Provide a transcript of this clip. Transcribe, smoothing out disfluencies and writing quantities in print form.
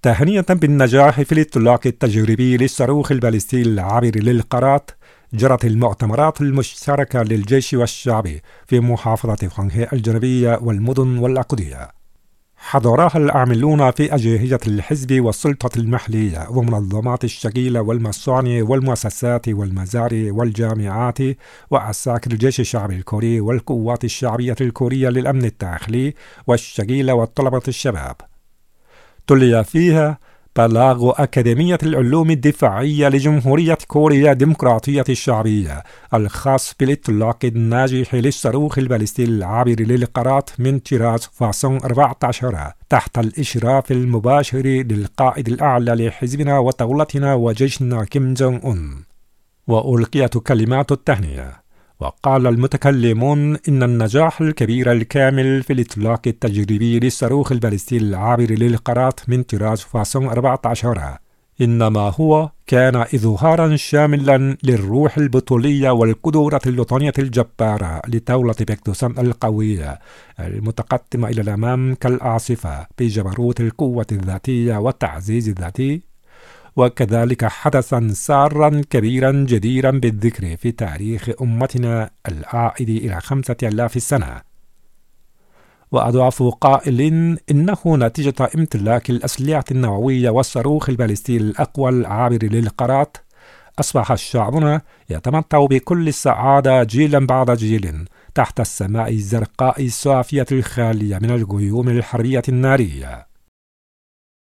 تهنئة بالنجاح في الإطلاق التجريبي للصاروخ البالستي العابر للقارات، جرت المؤتمرات المشتركة للجيش والشعب في محافظة فانغهي الجنوبية والمدن والأقضية. حضرها العاملون في أجهزة الحزب والسلطة المحلية ومنظمات الشكيلة والمصانع والمؤسسات والمزارع والجامعات وعساكر الجيش الشعبي الكوري والقوات الشعبية الكورية للأمن الداخلي والشكيلة والطلبة الشباب. تلي فيها بلاغ أكاديمية العلوم الدفاعية لجمهورية كوريا الديمقراطية الشعبية الخاص بالإطلاق الناجح للصاروخ البالستي العابر للقارات من طراز فاسون 14 تحت الإشراف المباشر للقائد الأعلى لحزبنا ودولتنا وجيشنا كيم جونغ أون. وألقيت كلمات التهنئة، وقال المتكلمون إن النجاح الكبير الكامل في الإطلاق التجريبي للصاروخ البالستي العابر للقارات من طراز فاسون 14 إنما هو كان إظهارا شاملا للروح البطولية والقدرة الوطنية الجبارة لدولة باكدوسان القوية المتقدمة إلى الأمام كالعاصفة بجبروت القوة الذاتية والتعزيز الذاتي، وكذلك حدثا سارا كبيرا جديرا بالذكر في تاريخ أمتنا العائد إلى 5000 سنة. وأضاف قائل إنه نتيجة امتلاك الأسلحة النووية والصاروخ البالستي الأقوى العابر للقارات أصبح شعبنا يتمتع بكل السعادة جيلا بعد جيل تحت السماء الزرقاء الصافية الخالية من الغيوم الحربية النارية.